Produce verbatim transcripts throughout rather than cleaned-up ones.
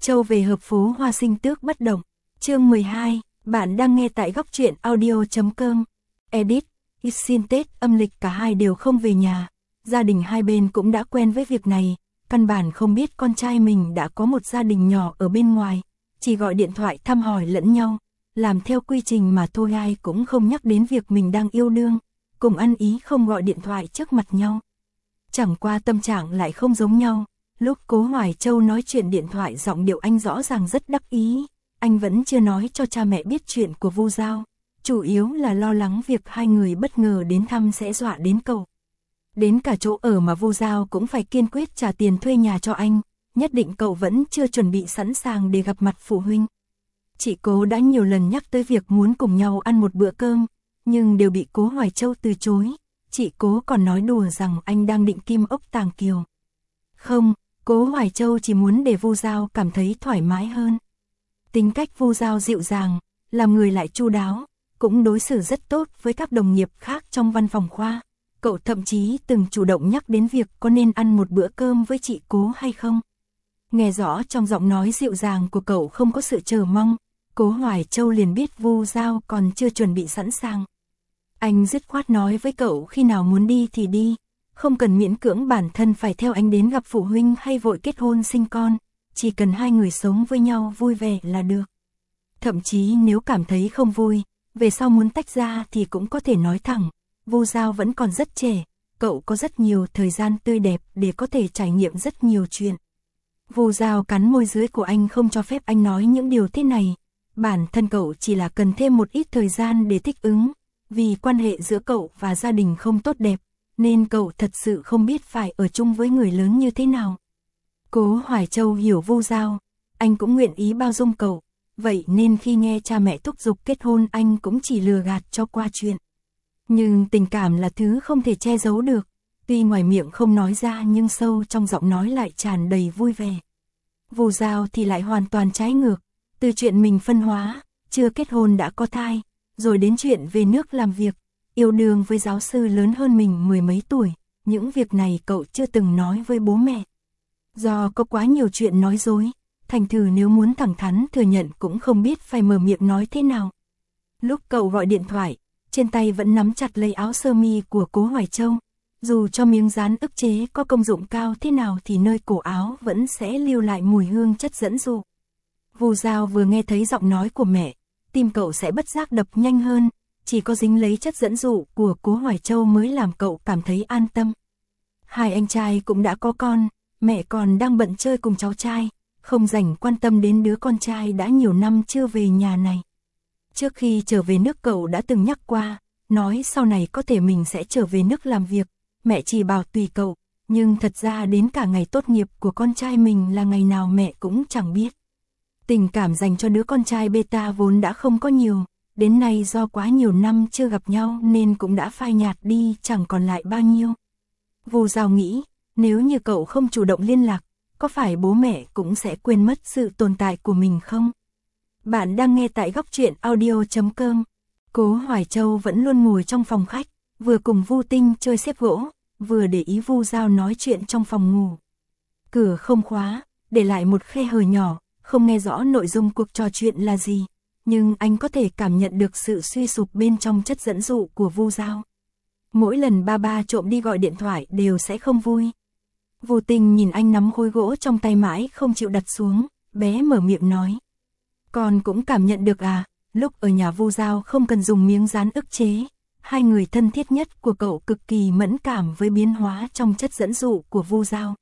Châu về hợp phố hoa sinh tước bất động. Chương mười hai, bạn đang nghe tại góc truyện audio.com. Edit, xin Tết âm lịch cả hai đều không về nhà. Gia đình hai bên cũng đã quen với việc này, căn bản không biết con trai mình đã có một gia đình nhỏ ở bên ngoài, chỉ gọi điện thoại thăm hỏi lẫn nhau, làm theo quy trình mà thôi, ai cũng không nhắc đến việc mình đang yêu đương, cùng ăn ý không gọi điện thoại trước mặt nhau. Chẳng qua tâm trạng lại không giống nhau, lúc Cố Hoài Châu nói chuyện điện thoại giọng điệu anh rõ ràng rất đắc ý, anh vẫn chưa nói cho cha mẹ biết chuyện của Vu Giao, chủ yếu là lo lắng việc hai người bất ngờ đến thăm sẽ dọa đến cậu. Đến cả chỗ ở mà Vu Giao cũng phải kiên quyết trả tiền thuê nhà cho anh, nhất định cậu vẫn chưa chuẩn bị sẵn sàng để gặp mặt phụ huynh. Chị Cố đã nhiều lần nhắc tới việc muốn cùng nhau ăn một bữa cơm, nhưng đều bị Cố Hoài Châu từ chối. Chị Cố còn nói đùa rằng anh đang định kim ốc tàng kiều. Không, Cố Hoài Châu chỉ muốn để Vu Giao cảm thấy thoải mái hơn. Tính cách Vu Giao dịu dàng, làm người lại chu đáo, cũng đối xử rất tốt với các đồng nghiệp khác trong văn phòng khoa. Cậu thậm chí từng chủ động nhắc đến việc có nên ăn một bữa cơm với chị Cố hay không. Nghe rõ trong giọng nói dịu dàng của cậu không có sự chờ mong, Cố Hoài Châu liền biết Vu Giao còn chưa chuẩn bị sẵn sàng. Anh dứt khoát nói với cậu khi nào muốn đi thì đi, không cần miễn cưỡng bản thân phải theo anh đến gặp phụ huynh hay vội kết hôn sinh con, chỉ cần hai người sống với nhau vui vẻ là được. Thậm chí nếu cảm thấy không vui, về sau muốn tách ra thì cũng có thể nói thẳng, Vu Giao vẫn còn rất trẻ, cậu có rất nhiều thời gian tươi đẹp để có thể trải nghiệm rất nhiều chuyện. Vu Giao cắn môi dưới của anh không cho phép anh nói những điều thế này, bản thân cậu chỉ là cần thêm một ít thời gian để thích ứng. Vì quan hệ giữa cậu và gia đình không tốt đẹp, nên cậu thật sự không biết phải ở chung với người lớn như thế nào. Cố Hoài Châu hiểu Vu Giao, anh cũng nguyện ý bao dung cậu, vậy nên khi nghe cha mẹ thúc giục kết hôn anh cũng chỉ lừa gạt cho qua chuyện. Nhưng tình cảm là thứ không thể che giấu được, tuy ngoài miệng không nói ra nhưng sâu trong giọng nói lại tràn đầy vui vẻ. Vu Giao thì lại hoàn toàn trái ngược, từ chuyện mình phân hóa, chưa kết hôn đã có thai, rồi đến chuyện về nước làm việc, yêu đương với giáo sư lớn hơn mình mười mấy tuổi, những việc này cậu chưa từng nói với bố mẹ. Do có quá nhiều chuyện nói dối, thành thử nếu muốn thẳng thắn thừa nhận cũng không biết phải mở miệng nói thế nào. Lúc cậu gọi điện thoại, trên tay vẫn nắm chặt lấy áo sơ mi của Cố Hoài Châu, dù cho miếng dán ức chế có công dụng cao thế nào thì nơi cổ áo vẫn sẽ lưu lại mùi hương chất dẫn dụ. Vu Giao vừa nghe thấy giọng nói của mẹ, tim cậu sẽ bất giác đập nhanh hơn, chỉ có dính lấy chất dẫn dụ của Cố Hoài Châu mới làm cậu cảm thấy an tâm. Hai anh trai cũng đã có con, mẹ còn đang bận chơi cùng cháu trai, không rảnh quan tâm đến đứa con trai đã nhiều năm chưa về nhà này. Trước khi trở về nước cậu đã từng nhắc qua, nói sau này có thể mình sẽ trở về nước làm việc, mẹ chỉ bảo tùy cậu, nhưng thật ra đến cả ngày tốt nghiệp của con trai mình là ngày nào mẹ cũng chẳng biết. Tình cảm dành cho đứa con trai beta vốn đã không có nhiều, đến nay do quá nhiều năm chưa gặp nhau nên cũng đã phai nhạt đi chẳng còn lại bao nhiêu. Vu Giao nghĩ, nếu như cậu không chủ động liên lạc, có phải bố mẹ cũng sẽ quên mất sự tồn tại của mình không? Bạn đang nghe tại góc truyện audio.com. Cố Hoài Châu vẫn luôn ngồi trong phòng khách, vừa cùng Vu Tinh chơi xếp gỗ, vừa để ý Vu Giao nói chuyện trong phòng ngủ. Cửa không khóa, để lại một khe hở nhỏ, không nghe rõ nội dung cuộc trò chuyện là gì, nhưng anh có thể cảm nhận được sự suy sụp bên trong chất dẫn dụ của Vu Giao. Mỗi lần ba ba trộm đi gọi điện thoại đều sẽ không vui. Vu Tinh nhìn anh nắm khối gỗ trong tay mãi không chịu đặt xuống, bé mở miệng nói. Con cũng cảm nhận được à, lúc ở nhà Vu Giao không cần dùng miếng dán ức chế, hai người thân thiết nhất của cậu cực kỳ mẫn cảm với biến hóa trong chất dẫn dụ của Vu Giao.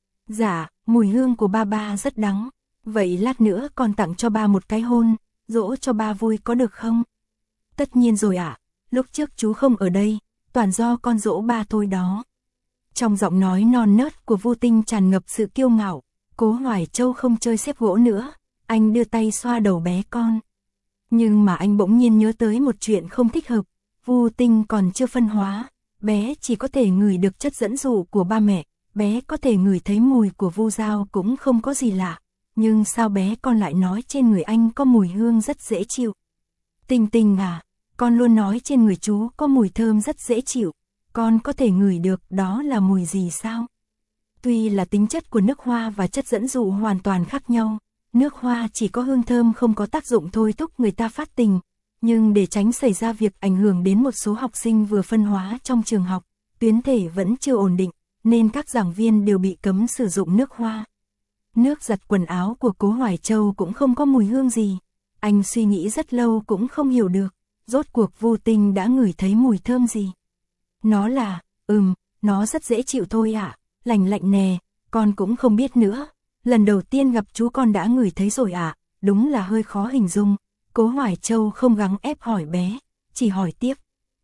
Dạ, mùi hương của ba ba rất đắng. Vậy lát nữa con tặng cho ba một cái hôn, dỗ cho ba vui có được không? Tất nhiên rồi ạ, à, lúc trước chú không ở đây, toàn do con dỗ ba thôi đó. Trong giọng nói non nớt của Vu Tinh tràn ngập sự kiêu ngạo, Cố Hoài Châu không chơi xếp gỗ nữa, anh đưa tay xoa đầu bé con. Nhưng mà anh bỗng nhiên nhớ tới một chuyện không thích hợp, Vu Tinh còn chưa phân hóa, bé chỉ có thể ngửi được chất dẫn dụ của ba mẹ, bé có thể ngửi thấy mùi của Vu Giao cũng không có gì lạ. Nhưng sao bé con lại nói trên người anh có mùi hương rất dễ chịu? Tinh Tinh à, con luôn nói trên người chú có mùi thơm rất dễ chịu, con có thể ngửi được đó là mùi gì sao? Tuy là tính chất của nước hoa và chất dẫn dụ hoàn toàn khác nhau, Nước hoa chỉ có hương thơm không có tác dụng thôi thúc người ta phát tình, nhưng để tránh xảy ra việc ảnh hưởng đến một số học sinh vừa phân hóa trong trường học, tuyến thể vẫn chưa ổn định, nên các giảng viên đều bị cấm sử dụng nước hoa. Nước giặt quần áo của Cố Hoài Châu cũng không có mùi hương gì. Anh suy nghĩ rất lâu cũng không hiểu được, rốt cuộc Vu Tinh đã ngửi thấy mùi thơm gì. Nó là, ừm, nó rất dễ chịu thôi ạ, à, lành lạnh nè, con cũng không biết nữa. Lần đầu tiên gặp chú con đã ngửi thấy rồi ạ, à, đúng là hơi khó hình dung. Cố Hoài Châu không gắng ép hỏi bé, chỉ hỏi tiếp.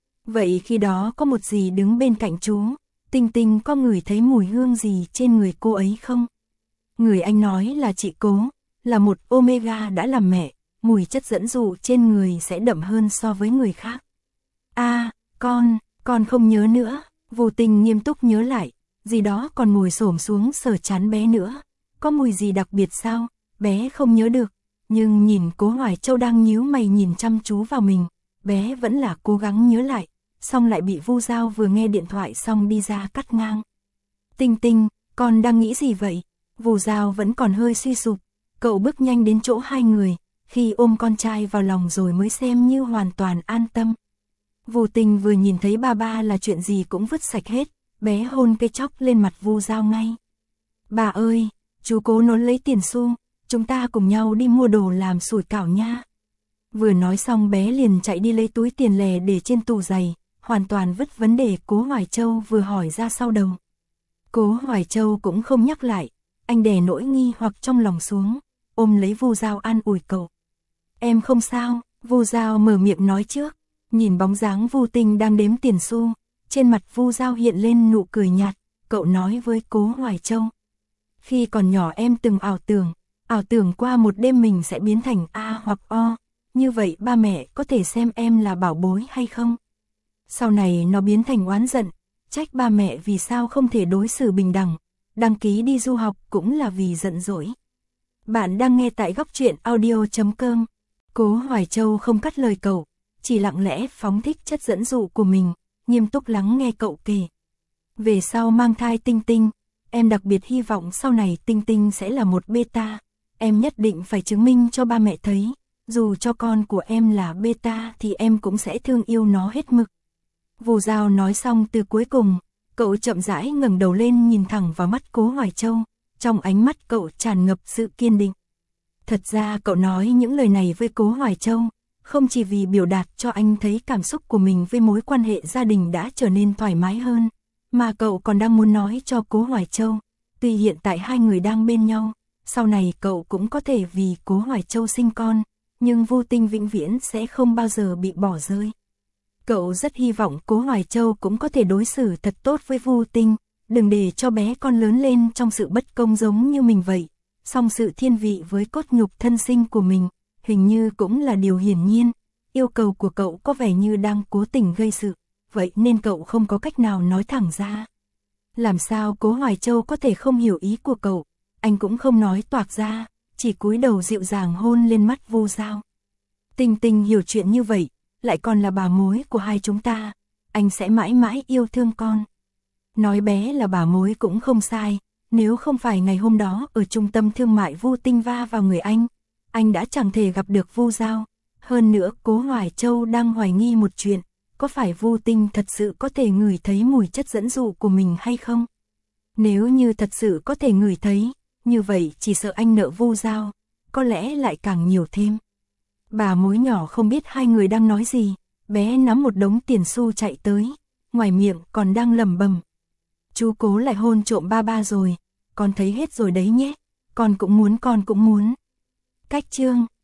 Vậy khi đó có một gì đứng bên cạnh chú, Tinh Tinh có ngửi thấy mùi hương gì trên người cô ấy không? Người anh nói là chị Cố, là một Omega đã làm mẹ, mùi chất dẫn dụ trên người sẽ đậm hơn so với người khác. A, à, con, con không nhớ nữa. Vu Tinh nghiêm túc nhớ lại, gì đó còn ngồi xổm xuống sờ trán bé nữa. Có mùi gì đặc biệt sao? Bé không nhớ được, nhưng nhìn Cố Hoài Châu đang nhíu mày nhìn chăm chú vào mình, bé vẫn là cố gắng nhớ lại, xong lại bị Vu Giao vừa nghe điện thoại xong đi ra cắt ngang. Tinh Tinh, con đang nghĩ gì vậy? Vu Giao vẫn còn hơi suy sụp, cậu bước nhanh đến chỗ hai người, khi ôm con trai vào lòng rồi mới xem như hoàn toàn an tâm. Vu Tinh vừa nhìn thấy ba ba là chuyện gì cũng vứt sạch hết, bé hôn cây chóc lên mặt Vu Giao ngay. Bà ơi, chú Cố nốn lấy tiền xu, chúng ta cùng nhau đi mua đồ làm sủi cảo nha. Vừa nói xong bé liền chạy đi lấy túi tiền lẻ để trên tủ giày, hoàn toàn vứt vấn đề Cố Hoài Châu vừa hỏi ra sau đầu. Cố Hoài Châu cũng không nhắc lại, anh đè nỗi nghi hoặc trong lòng xuống, ôm lấy Vu Giao an ủi cậu. Em không sao, Vu Giao mở miệng nói trước, nhìn bóng dáng Vu Tinh đang đếm tiền xu, trên mặt Vu Giao hiện lên nụ cười nhạt, cậu nói với Cố Hoài Châu. Khi còn nhỏ em từng ảo tưởng, ảo tưởng qua một đêm mình sẽ biến thành A hoặc O, như vậy ba mẹ có thể xem em là bảo bối hay không? Sau này nó biến thành oán giận, trách ba mẹ vì sao không thể đối xử bình đẳng, đăng ký đi du học cũng là vì giận dỗi. Bạn đang nghe tại góc truyện audio chấm com. Cố Hoài Châu không cắt lời cậu, chỉ lặng lẽ phóng thích chất dẫn dụ của mình, nghiêm túc lắng nghe cậu kể. Về sau mang thai Tinh Tinh, em đặc biệt hy vọng sau này Tinh Tinh sẽ là một beta, em nhất định phải chứng minh cho ba mẹ thấy, dù cho con của em là beta thì em cũng sẽ thương yêu nó hết mực. Vu Giao nói xong từ cuối cùng, cậu chậm rãi ngẩng đầu lên nhìn thẳng vào mắt Cố Hoài Châu, trong ánh mắt cậu tràn ngập sự kiên định. Thật ra cậu nói những lời này với Cố Hoài Châu, không chỉ vì biểu đạt cho anh thấy cảm xúc của mình với mối quan hệ gia đình đã trở nên thoải mái hơn, mà cậu còn đang muốn nói cho Cố Hoài Châu, tuy hiện tại hai người đang bên nhau, sau này cậu cũng có thể vì Cố Hoài Châu sinh con, nhưng Vu Tinh vĩnh viễn sẽ không bao giờ bị bỏ rơi. Cậu rất hy vọng Cố Hoài Châu cũng có thể đối xử thật tốt với Vu Tinh, đừng để cho bé con lớn lên trong sự bất công giống như mình vậy. Song sự thiên vị với cốt nhục thân sinh của mình, hình như cũng là điều hiển nhiên. Yêu cầu của cậu có vẻ như đang cố tình gây sự, vậy nên cậu không có cách nào nói thẳng ra. Làm sao Cố Hoài Châu có thể không hiểu ý của cậu, anh cũng không nói toạc ra, chỉ cúi đầu dịu dàng hôn lên mắt Vu Giao. Tinh Tinh hiểu chuyện như vậy, lại còn là bà mối của hai chúng ta, anh sẽ mãi mãi yêu thương con. Nói bé là bà mối cũng không sai, nếu không phải ngày hôm đó ở trung tâm thương mại Vu Tinh va vào người anh, anh đã chẳng thể gặp được Vu Giao. Hơn nữa Cố Hoài Châu đang hoài nghi một chuyện, có phải Vu Tinh thật sự có thể ngửi thấy mùi chất dẫn dụ của mình hay không? Nếu như thật sự có thể ngửi thấy, như vậy chỉ sợ anh nợ Vu Giao, có lẽ lại càng nhiều thêm. Bà mối nhỏ không biết hai người đang nói gì, bé nắm một đống tiền xu chạy tới, ngoài miệng còn đang lẩm bẩm. Chú Cố lại hôn trộm ba ba rồi, con thấy hết rồi đấy nhé, con cũng muốn con cũng muốn. Cách chương